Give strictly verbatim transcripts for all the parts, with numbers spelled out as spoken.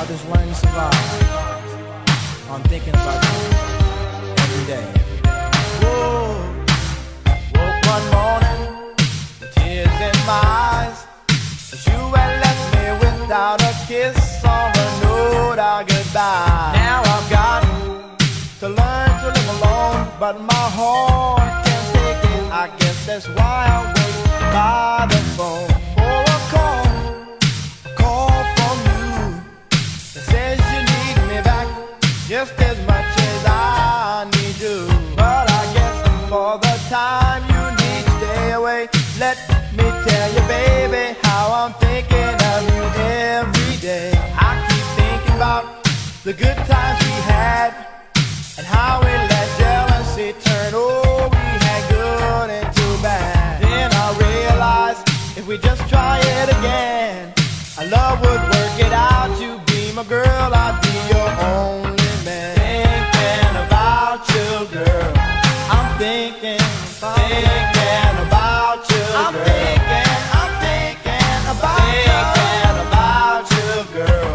just learning to survive. I'm thinking about you every day. Whoa. Woke one morning with tears in my eyes, as you had left me without a kiss or a note or goodbye. Now I've got to learn to live alone, but my heart can't take it. I guess that's why I wait by the phone for a call, a call from you that says you need me back just as much as I need you. But I guess for the time you need to stay away, let me tell you, baby, how I'm thinking of you every day. I keep thinking about the good times we had and how we let jealousy turn all we had good into bad. Then I realized if we just try it again, our love would work it out. You be my girl, I'd be your only man. Thinking about you, girl. I'm thinking, thinking about you, girl. I'm thinking, I'm thinking about you, thinking about you, girl.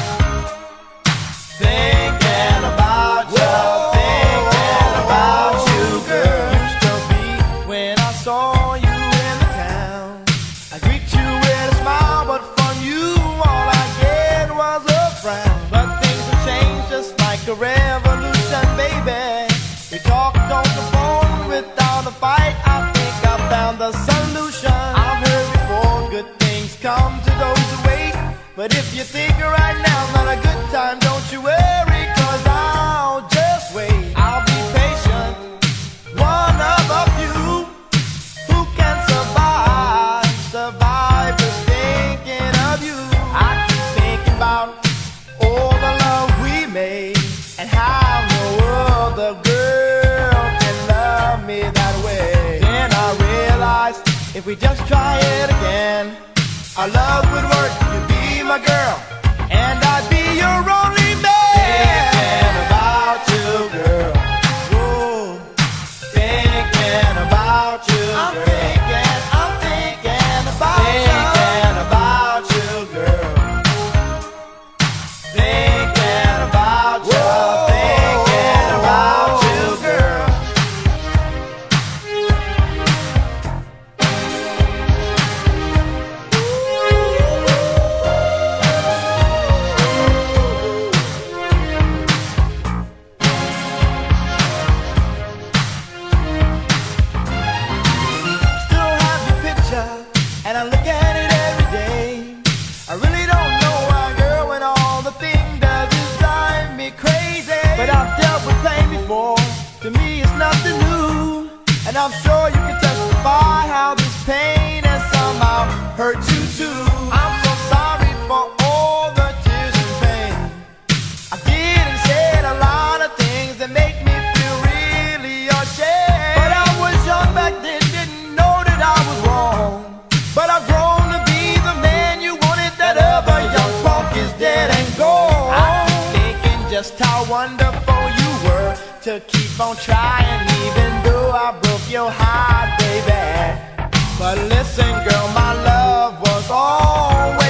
Thinking about you, thinking about you, girl. Used to be when I saw you in the town, I greet you with a smile, but from you all I get was a frown. But things have changed just like a revolution, baby. We talked on the phone without a fight. I think I found the solution. I've heard before, good things come to those who wait. But if you think right now's not a good time, don't you worry, cause I'll just wait. I'll be patient, one of a few who can survive, survive just thinking of you. I keep thinking about all the love we made and how no other girl can love me that way. Then I realized if we just try it again, our love would work. You'd be my girl and I'd be your only man. Thinking about you, girl. Whoa. Thinking about you, I'm girl. Thinking, I'm thinking about thinking you. About you, girl. Thinking about you, whoa. Thinking about you, girl. And I look at it every day. I really don't know why, girl, when all the thing does is drive me crazy. But I've dealt with pain before, to me it's nothing new. And I'm sure you can testify how this pain has somehow hurt you too. I'm so sorry for all the tears and pain. I did and said a lot of things that make me feel really ashamed. But I was young back then, didn't know that I was wrong. But I've grown to be the man you wanted. That other young punk is dead and gone. I keep thinking just how wonderful you were to keep on trying, even though I broke your heart, baby. But listen, girl, my love was always